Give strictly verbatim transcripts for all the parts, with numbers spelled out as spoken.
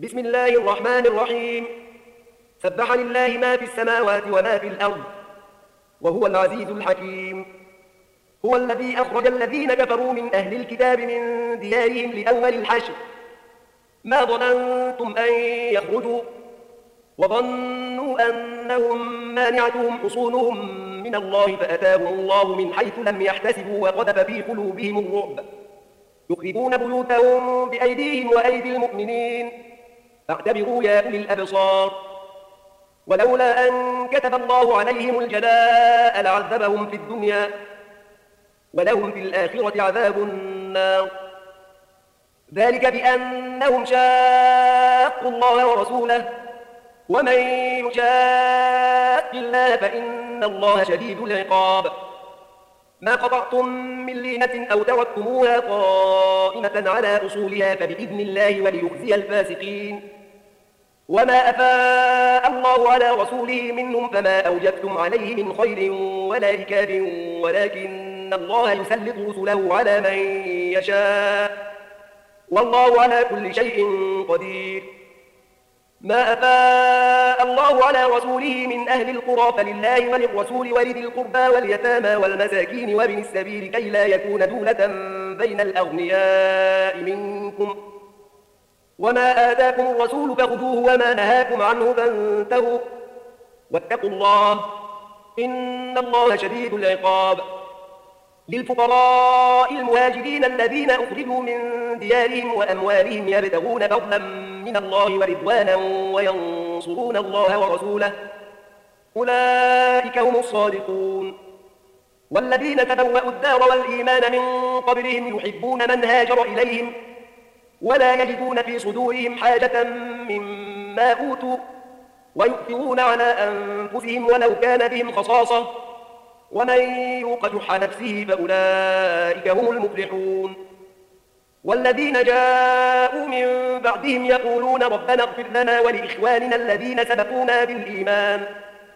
بسم الله الرحمن الرحيم. سبح لله ما في السماوات وما في الأرض وهو العزيز الحكيم. هو الذي أخرج الذين كفروا من أهل الكتاب من ديارهم لأول الحشر ما ظننتم أن يخرجوا وظنوا أنهم مانعتهم حصونهم من الله فأتاهم الله من حيث لم يحتسبوا وقذف في قلوبهم الرعب يخربون بيوتهم بأيديهم وأيدي المؤمنين فاعتبروا يا أولي الأبصار. ولولا أن كتب الله عليهم الجلاء لعذبهم في الدنيا ولهم في الآخرة عذاب النار ذلك بأنهم شاقوا الله ورسوله ومن يشاق الله فإن الله شديد العقاب. ما قطعتم من لينة أو تركتموها قائمة على أصولها فبإذن الله وليخزي الفاسقين. وما أفاء الله على رسوله منهم فما أوجبتم عليه من خير ولا ركاب ولكن الله يسلط رسله على من يشاء والله على كل شيء قدير. ما أفاء الله على رسوله من أهل القرى فلله وللرسول ولذي القربى واليتامى والمساكين وابن السبيل كي لا يكون دولة بين الأغنياء منكم. وما آتاكم الرسول فخذوه وما نهاكم عنه فانتهوا واتقوا الله إن الله شديد العقاب. للفقراء المهاجرين الذين أخرجوا من ديارهم وأموالهم يبتغون فضلا من الله ورضوانا وينصرون الله ورسوله أولئك هم الصادقون. والذين تبوأوا الدار والإيمان من قبلهم يحبون من هاجر إليهم ولا يجدون في صدورهم حاجة مما أوتوا ويؤثرون على أنفسهم ولو كان بهم خصاصة ومن يوق شح نفسه فأولئك هم المفلحون. والذين جاءوا من بعدهم يقولون ربنا اغفر لنا ولإخواننا الذين سبقونا بالإيمان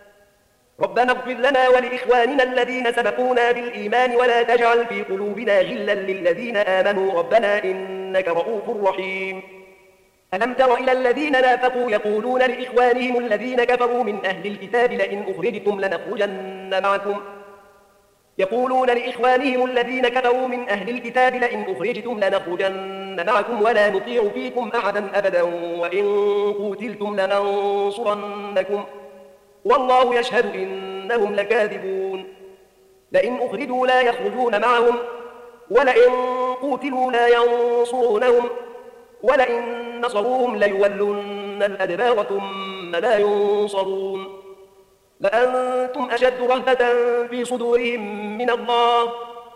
ربنا اغفر لنا ولإخواننا الذين سبقونا بالإيمان ولا تجعل في قلوبنا غلا للذين آمنوا ربنا إنك رؤوف رحيم. ألم تر إلى الذين نافقوا يقولون لإخوانهم الذين كفروا من أهل الكتاب لئن أخرجتم لنخرجن معكم يقولون لإخوانهم الذين كفروا من أهل الكتاب لئن أخرجتم لنخرجن معكم ولا نطيع فيكم أحدا أبدا وإن قوتلتم لننصرنكم والله يشهد إنهم لكاذبون. لئن أخرجوا لا يخرجون معهم ولئن قوتلوا لا ينصرونهم ولئن نصروهم ليولن الأدبار ثم لا ينصرون. لأنتم أشد رهبة في صدورهم من الله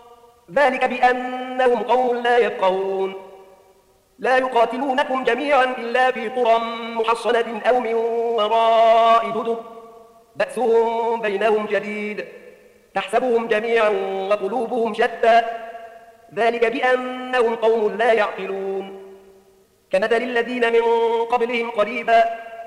ذلك بأنهم قوم لا يفقهون. لا يقاتلونكم جميعا إلا في قرى محصنة أو من وراء جدر بأسهم بينهم شديد تحسبهم جميعا وقلوبهم شتى ذلك بأنهم قوم لا يعقلون. كمثل الذين من قبلهم قريبا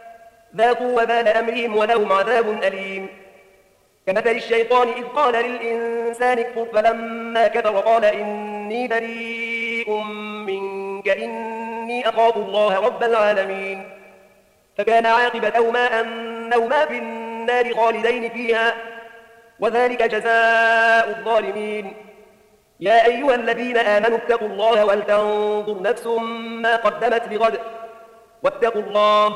ذاقوا وبال أمرهم ولهم عذاب أليم. كمثل الشيطان إذ قال للإنسان اكفر فلما كفر قال إني بريء منك إني أخاف الله رب العالمين فكان عاقبتهما أنهما في النار خالدين فيها وذلك جزاء الظالمين. يا أيها الذين آمنوا اتقوا الله ولتنظر نفس ما قدمت لغد واتقوا الله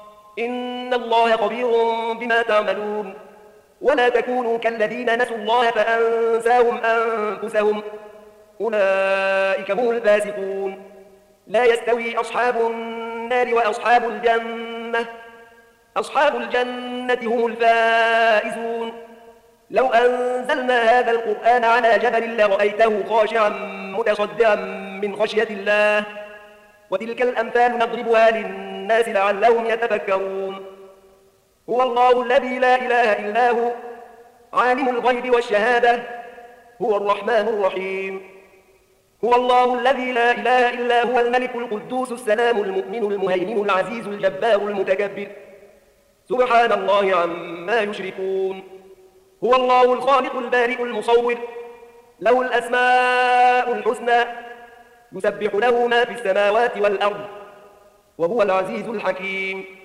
إن الله خبير بما تعملون. ولا تكونوا كالذين نسوا الله فأنساهم أنفسهم أولئك هم الفاسقون. لا يستوي أصحاب النار وأصحاب الجنة أصحاب الجنة هم الفائزون. لو أنزلنا هذا القرآن على جبل لرأيته خاشعا متصدعا من خشية الله وتلك الأمثال نضربها للناس لعلهم يتفكرون. هو الله الذي لا إله إلا هو عالم الغيب والشهادة هو الرحمن الرحيم. هو الله الذي لا إله إلا هو الملك القدوس السلام المؤمن المهيمن العزيز الجبار المتكبر سبحان الله عما يشركون. هو الله الخالق البارئ المصور له الأسماء الحسنى يسبح له ما في السماوات والأرض وهو العزيز الحكيم.